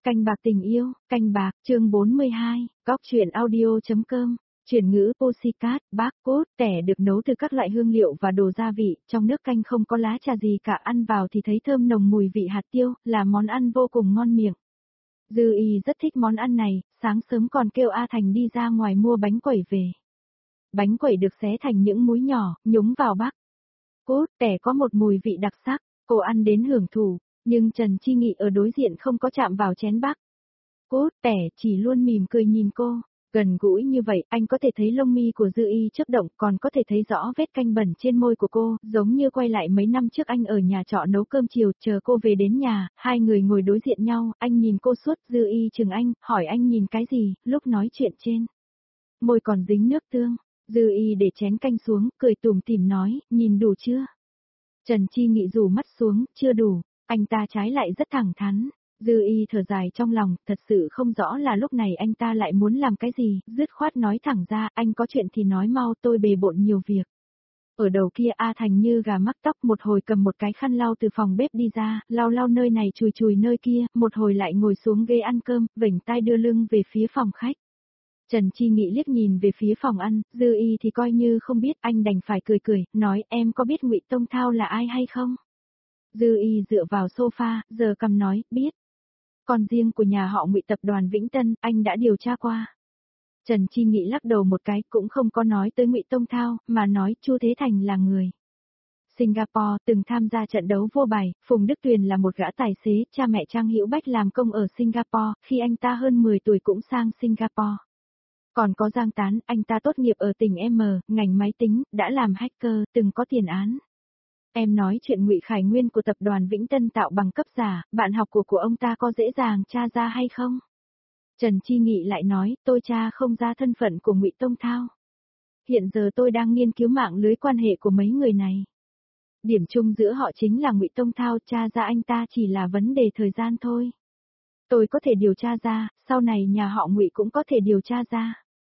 Canh bạc tình yêu, canh bạc, chương 42, góc truyện audio.com, chuyển ngữ Postcard, bác cốt, tẻ được nấu từ các loại hương liệu và đồ gia vị, trong nước canh không có lá trà gì cả, ăn vào thì thấy thơm nồng mùi vị hạt tiêu, là món ăn vô cùng ngon miệng. Dư Y rất thích món ăn này, sáng sớm còn kêu A Thành đi ra ngoài mua bánh quẩy về. Bánh quẩy được xé thành những múi nhỏ, nhúng vào bát cốt, tẻ có một mùi vị đặc sắc, cô ăn đến hưởng thụ. Nhưng Trần Chi Nghị ở đối diện không có chạm vào chén bác cốt, tẻ chỉ luôn mỉm cười nhìn cô. Gần gũi như vậy, anh có thể thấy lông mi của Dư Y chớp động, còn có thể thấy rõ vết canh bẩn trên môi của cô, giống như quay lại mấy năm trước anh ở nhà trọ nấu cơm chiều, chờ cô về đến nhà, hai người ngồi đối diện nhau, anh nhìn cô suốt, Dư Y chừng anh, hỏi anh nhìn cái gì, lúc nói chuyện trên môi còn dính nước tương. Dư Y để chén canh xuống, cười tủm tỉm nói, nhìn đủ chưa? Trần Chi Nghị rủ mắt xuống, chưa đủ. Anh ta trái lại rất thẳng thắn. Dư Y thở dài trong lòng, thật sự không rõ là lúc này anh ta lại muốn làm cái gì, dứt khoát nói thẳng ra, anh có chuyện thì nói mau, tôi bề bộn nhiều việc. Ở đầu kia A Thành như gà mắc tóc, một hồi cầm một cái khăn lau từ phòng bếp đi ra, lau nơi này chùi chùi nơi kia, một hồi lại ngồi xuống ghế ăn cơm, vểnh tai đưa lưng về phía phòng khách. Trần Chi Nghị liếc nhìn về phía phòng ăn, Dư Y thì coi như không biết, anh đành phải cười, nói em có biết Ngụy Tông Thao là ai hay không? Dư Y dựa vào sofa, giờ cầm nói, biết. Còn riêng của nhà họ Ngụy tập đoàn Vĩnh Tân, anh đã điều tra qua. Trần Chi Nghị lắc đầu một cái, cũng không có nói tới Ngụy Tông Thao, mà nói Chu Thế Thành là người Singapore, từng tham gia trận đấu vô bài, Phùng Đức Tuyền là một gã tài xế, cha mẹ Trang Hữu Bách làm công ở Singapore, khi anh ta hơn 10 tuổi cũng sang Singapore. Còn có Giang Tán, anh ta tốt nghiệp ở tỉnh M, ngành máy tính, đã làm hacker, từng có tiền án. Em nói chuyện Ngụy Khải Nguyên của tập đoàn Vĩnh Tân tạo bằng cấp giả, bạn học của ông ta có dễ dàng tra ra hay không? Trần Chi Nghị lại nói, tôi tra không ra thân phận của Ngụy Tông Thao. Hiện giờ tôi đang nghiên cứu mạng lưới quan hệ của mấy người này. Điểm chung giữa họ chính là Ngụy Tông Thao, tra ra anh ta chỉ là vấn đề thời gian thôi. Tôi có thể điều tra ra, sau này nhà họ Ngụy cũng có thể điều tra ra.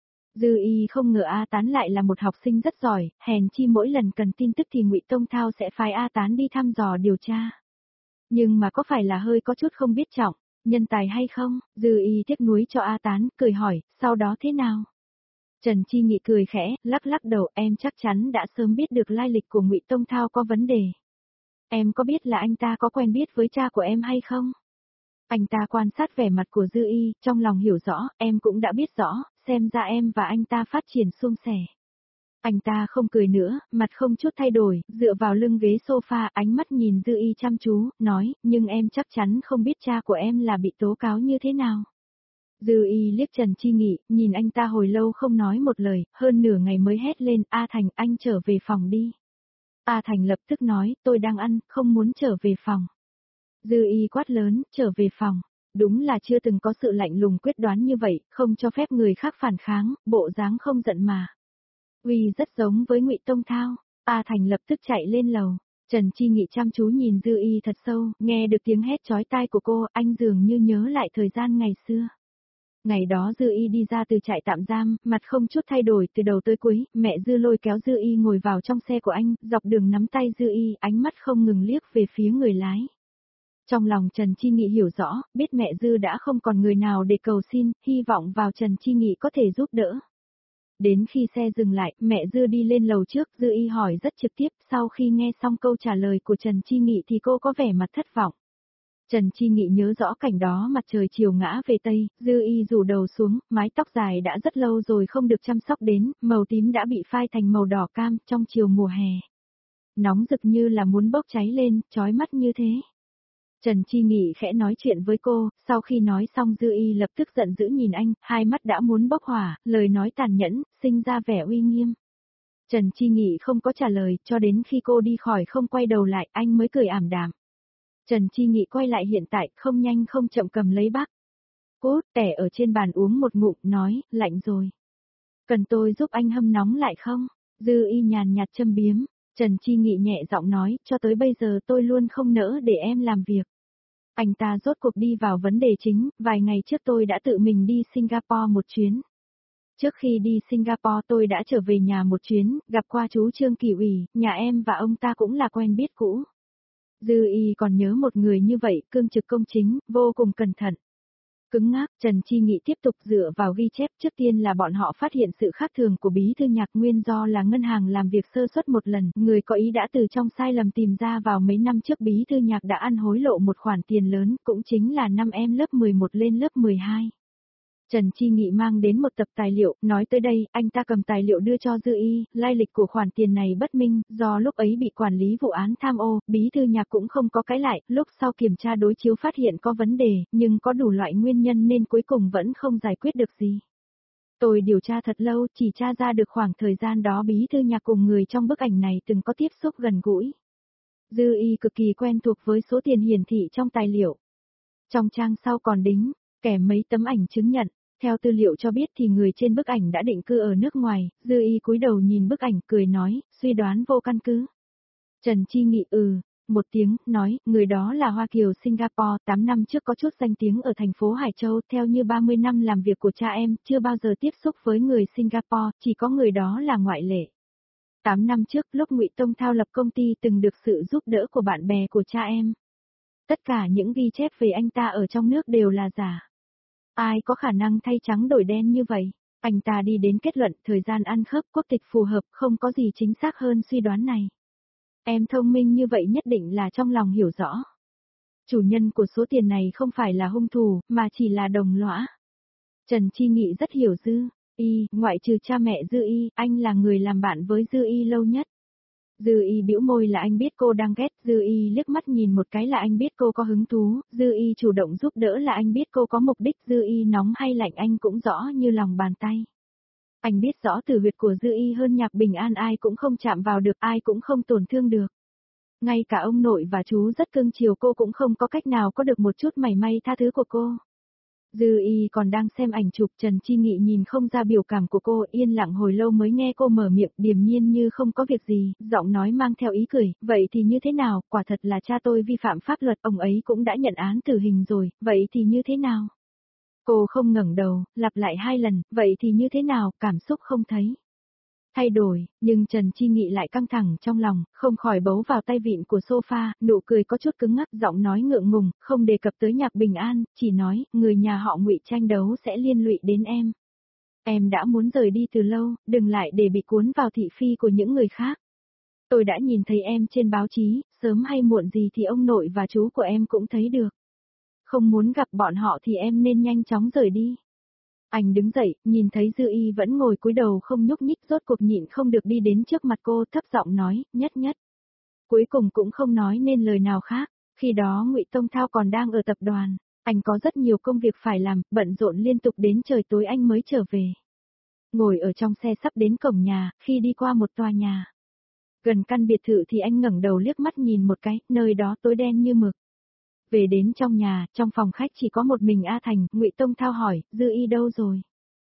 Dư Y không ngờ A Tán lại là một học sinh rất giỏi, hèn chi mỗi lần cần tin tức thì Ngụy Tông Thao sẽ phái A Tán đi thăm dò điều tra. Nhưng mà có phải là hơi có chút không biết trọng, nhân tài hay không? Dư Y tiếc nuối cho A Tán, cười hỏi, sau đó thế nào? Trần Chi Nghị cười khẽ, lắc đầu, em chắc chắn đã sớm biết được lai lịch của Ngụy Tông Thao có vấn đề. Em có biết là anh ta có quen biết với cha của em hay không? Anh ta quan sát vẻ mặt của Dư Y, trong lòng hiểu rõ, em cũng đã biết rõ, xem ra em và anh ta phát triển suôn sẻ. Anh ta không cười nữa, mặt không chút thay đổi, dựa vào lưng ghế sofa, ánh mắt nhìn Dư Y chăm chú, nói, nhưng em chắc chắn không biết cha của em là bị tố cáo như thế nào. Dư Y liếc Trần Chi Nghị, nhìn anh ta hồi lâu không nói một lời, hơn nửa ngày mới hét lên, A Thành, anh trở về phòng đi. A Thành lập tức nói, tôi đang ăn, không muốn trở về phòng. Dư Y quát lớn, trở về phòng. Đúng là chưa từng có sự lạnh lùng quyết đoán như vậy, không cho phép người khác phản kháng, bộ dáng không giận mà. Uy rất giống với Ngụy Tông Thao. A Thành lập tức chạy lên lầu. Trần Chi Nghị chăm chú nhìn Dư Y thật sâu, nghe được tiếng hét chói tai của cô, anh dường như nhớ lại thời gian ngày xưa. Ngày đó Dư Y đi ra từ trại tạm giam, mặt không chút thay đổi từ đầu tới cuối, mẹ Dư lôi kéo Dư Y ngồi vào trong xe của anh, dọc đường nắm tay Dư Y, ánh mắt không ngừng liếc về phía người lái. Trong lòng Trần Chi Nghị hiểu rõ, biết mẹ Dư đã không còn người nào để cầu xin, hy vọng vào Trần Chi Nghị có thể giúp đỡ. Đến khi xe dừng lại, mẹ Dư đi lên lầu trước, Dư Y hỏi rất trực tiếp, sau khi nghe xong câu trả lời của Trần Chi Nghị thì cô có vẻ mặt thất vọng. Trần Chi Nghị nhớ rõ cảnh đó, mặt trời chiều ngã về Tây, Dư Y rủ đầu xuống, mái tóc dài đã rất lâu rồi không được chăm sóc đến, màu tím đã bị phai thành màu đỏ cam trong chiều mùa hè. Nóng rực như là muốn bốc cháy lên, chói mắt như thế. Trần Chi Nghị khẽ nói chuyện với cô, sau khi nói xong Dư Y lập tức giận dữ nhìn anh, hai mắt đã muốn bốc hỏa, lời nói tàn nhẫn, sinh ra vẻ uy nghiêm. Trần Chi Nghị không có trả lời, cho đến khi cô đi khỏi không quay đầu lại, anh mới cười ảm đạm. Trần Chi Nghị quay lại hiện tại, không nhanh không chậm cầm lấy bát cốt, tẻ ở trên bàn uống một ngụm, nói, lạnh rồi. Cần tôi giúp anh hâm nóng lại không? Dư Y nhàn nhạt châm biếm. Trần Chi Nghị nhẹ giọng nói, cho tới bây giờ tôi luôn không nỡ để em làm việc. Anh ta rốt cuộc đi vào vấn đề chính, vài ngày trước tôi đã tự mình đi Singapore một chuyến. Trước khi đi Singapore tôi đã trở về nhà một chuyến, gặp qua chú Trương Kỳ ủy, nhà em và ông ta cũng là quen biết cũ. Dư Y còn nhớ một người như vậy, cương trực công chính, vô cùng cẩn thận. Cứng ngắc, Trần Chi Nghị tiếp tục dựa vào ghi chép, trước tiên là bọn họ phát hiện sự khác thường của bí thư Nhạc, nguyên do là ngân hàng làm việc sơ suất một lần, người có ý đã từ trong sai lầm tìm ra vào mấy năm trước bí thư Nhạc đã ăn hối lộ một khoản tiền lớn, cũng chính là năm em lớp 11 lên lớp 12. Trần Chi Nghị mang đến một tập tài liệu, nói tới đây, anh ta cầm tài liệu đưa cho Dư Y, lai lịch của khoản tiền này bất minh, do lúc ấy bị quản lý vụ án tham ô, bí thư Nhạc cũng không có cãi lại, lúc sau kiểm tra đối chiếu phát hiện có vấn đề, nhưng có đủ loại nguyên nhân nên cuối cùng vẫn không giải quyết được gì. Tôi điều tra thật lâu, chỉ tra ra được khoảng thời gian đó bí thư Nhạc cùng người trong bức ảnh này từng có tiếp xúc gần gũi. Dư Y cực kỳ quen thuộc với số tiền hiển thị trong tài liệu. Trong trang sau còn đính, kèm mấy tấm ảnh chứng nhận. Theo tư liệu cho biết thì người trên bức ảnh đã định cư ở nước ngoài, Dư Y cúi đầu nhìn bức ảnh cười nói, suy đoán vô căn cứ. Trần Chi Nghị một tiếng, nói, người đó là Hoa Kiều Singapore, 8 năm trước có chút danh tiếng ở thành phố Hải Châu, theo như 30 năm làm việc của cha em, chưa bao giờ tiếp xúc với người Singapore, chỉ có người đó là ngoại lệ. 8 năm trước, lúc Ngụy Tông Thao lập công ty từng được sự giúp đỡ của bạn bè của cha em. Tất cả những ghi chép về anh ta ở trong nước đều là giả. Ai có khả năng thay trắng đổi đen như vậy? Anh ta đi đến kết luận thời gian ăn khớp, quốc tịch phù hợp, không có gì chính xác hơn suy đoán này. Em thông minh như vậy nhất định là trong lòng hiểu rõ. Chủ nhân của số tiền này không phải là hung thủ, mà chỉ là đồng lõa. Trần Chi Nghị rất hiểu Dư Y, ngoại trừ cha mẹ Dư Y, anh là người làm bạn với Dư Y lâu nhất. Dư Y bĩu môi là anh biết cô đang ghét, Dư Y liếc mắt nhìn một cái là anh biết cô có hứng thú, Dư Y chủ động giúp đỡ là anh biết cô có mục đích, Dư Y nóng hay lạnh anh cũng rõ như lòng bàn tay. Anh biết rõ tử huyệt của Dư Y hơn Nhạc Bình An ai cũng không chạm vào được, ai cũng không tổn thương được. Ngay cả ông nội và chú rất cưng chiều cô cũng không có cách nào có được một chút mảy may tha thứ của cô. Dư Y còn đang xem ảnh chụp, Trần Chi Nghị nhìn không ra biểu cảm của cô, yên lặng hồi lâu mới nghe cô mở miệng, điềm nhiên như không có việc gì, giọng nói mang theo ý cười, vậy thì như thế nào, quả thật là cha tôi vi phạm pháp luật, ông ấy cũng đã nhận án tử hình rồi, vậy thì như thế nào? Cô không ngẩng đầu, lặp lại 2 lần, vậy thì như thế nào, cảm xúc không thấy thay đổi, nhưng Trần Chi Nghị lại căng thẳng trong lòng, không khỏi bấu vào tay vịn của sofa, nụ cười có chút cứng ngắc, giọng nói ngượng ngùng, không đề cập tới Nhạc Bình An, chỉ nói, người nhà họ Ngụy tranh đấu sẽ liên lụy đến em. Em đã muốn rời đi từ lâu, đừng lại để bị cuốn vào thị phi của những người khác. Tôi đã nhìn thấy em trên báo chí, sớm hay muộn gì thì ông nội và chú của em cũng thấy được. Không muốn gặp bọn họ thì em nên nhanh chóng rời đi. Anh đứng dậy, nhìn thấy Dư Y vẫn ngồi cúi đầu không nhúc nhích, rốt cuộc nhịn không được đi đến trước mặt cô, thấp giọng nói, nhất nhất. Cuối cùng cũng không nói nên lời nào khác, khi đó Ngụy Tông Thao còn đang ở tập đoàn, anh có rất nhiều công việc phải làm, bận rộn liên tục đến trời tối anh mới trở về. Ngồi ở trong xe sắp đến cổng nhà, khi đi qua một tòa nhà. Gần căn biệt thự thì anh ngẩng đầu liếc mắt nhìn một cái, nơi đó tối đen như mực. Về đến trong nhà, trong phòng khách chỉ có một mình A Thành, Ngụy Tông Thao hỏi, Dư Y đâu rồi?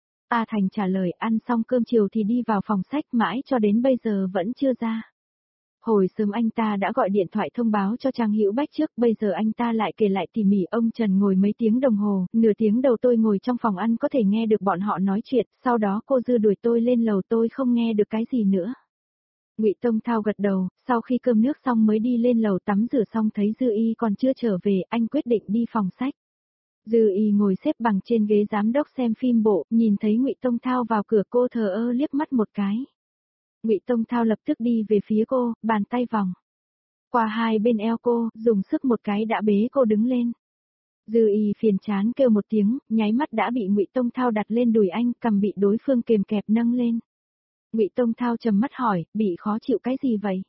A Thành trả lời, ăn xong cơm chiều thì đi vào phòng sách, mãi cho đến bây giờ vẫn chưa ra. Hồi sớm anh ta đã gọi điện thoại thông báo cho Trang Hữu Bách trước, bây giờ anh ta lại kể lại tỉ mỉ, ông Trần ngồi mấy tiếng đồng hồ, nửa tiếng đầu tôi ngồi trong phòng ăn có thể nghe được bọn họ nói chuyện, sau đó cô Dư đuổi tôi lên lầu, tôi không nghe được cái gì nữa. Ngụy Tông Thao gật đầu, sau khi cơm nước xong mới đi lên lầu tắm rửa xong thấy Dư Y còn chưa trở về, anh quyết định đi phòng sách. Dư Y ngồi xếp bằng trên ghế giám đốc xem phim bộ, nhìn thấy Ngụy Tông Thao vào cửa cô thờ ơ liếc mắt một cái. Ngụy Tông Thao lập tức đi về phía cô, bàn tay vòng qua hai bên eo cô, dùng sức một cái đã bế cô đứng lên. Dư Y phiền chán kêu một tiếng, nháy mắt đã bị Ngụy Tông Thao đặt lên đùi anh, cầm bị đối phương kềm kẹp nâng lên. Ngụy Tông Thao trầm mắt hỏi, bị khó chịu cái gì vậy?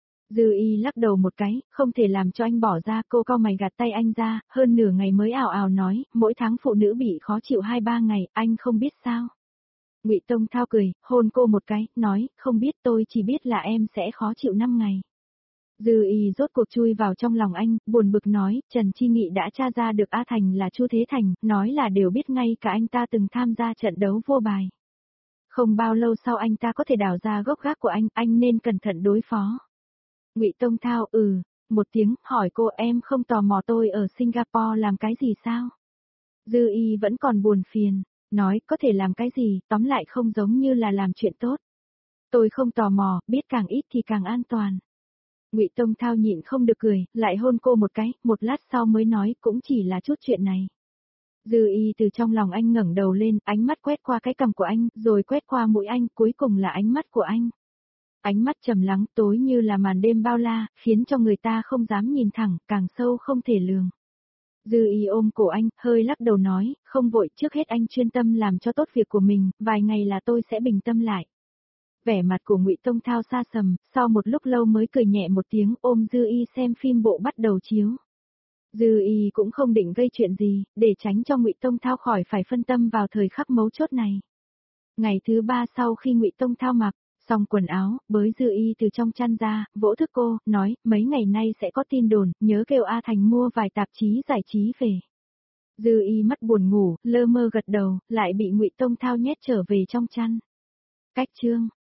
Dư Y lắc đầu một cái, không thể làm cho anh bỏ ra, cô cau mày gạt tay anh ra, hơn nửa ngày mới ào ào nói, mỗi tháng phụ nữ bị khó chịu 2-3 ngày, anh không biết sao? Ngụy Tông Thao cười, hôn cô một cái, nói, không biết, tôi chỉ biết là em sẽ khó chịu 5 ngày. Dư Y rốt cuộc chui vào trong lòng anh, buồn bực nói, Trần Chi Nghị đã tra ra được A Thành là Chu Thế Thành, nói là đều biết ngay cả anh ta từng tham gia trận đấu vô bài. Không bao lâu sau anh ta có thể đào ra gốc gác của anh nên cẩn thận đối phó. Ngụy Tông Thao một tiếng, hỏi cô, em không tò mò tôi ở Singapore làm cái gì sao? Dư Y vẫn còn buồn phiền, nói có thể làm cái gì, tóm lại không giống như là làm chuyện tốt. Tôi không tò mò, biết càng ít thì càng an toàn. Ngụy Tông Thao nhịn không được cười, lại hôn cô một cái, một lát sau mới nói cũng chỉ là chút chuyện này. Dư Y từ trong lòng anh ngẩng đầu lên, ánh mắt quét qua cái cằm của anh, rồi quét qua mũi anh, cuối cùng là ánh mắt của anh. Ánh mắt trầm lắng tối như là màn đêm bao la, khiến cho người ta không dám nhìn thẳng, càng sâu không thể lường. Dư Y ôm cổ anh, hơi lắc đầu nói, không vội, trước hết anh chuyên tâm làm cho tốt việc của mình, vài ngày là tôi sẽ bình tâm lại. Vẻ mặt của Ngụy Tông Thao xa sầm, sau một lúc lâu mới cười nhẹ một tiếng, ôm Dư Y xem phim bộ bắt đầu chiếu. Dư Y cũng không định gây chuyện gì, để tránh cho Ngụy Tông Thao khỏi phải phân tâm vào thời khắc mấu chốt này. Ngày thứ 3 sau khi Ngụy Tông Thao mặc xong quần áo, bới Dư Y từ trong chăn ra, vỗ thức cô, nói, mấy ngày nay sẽ có tin đồn, nhớ kêu A Thành mua vài tạp chí giải trí về. Dư Y mắt buồn ngủ, lơ mơ gật đầu, lại bị Ngụy Tông Thao nhét trở về trong chăn. Cách chương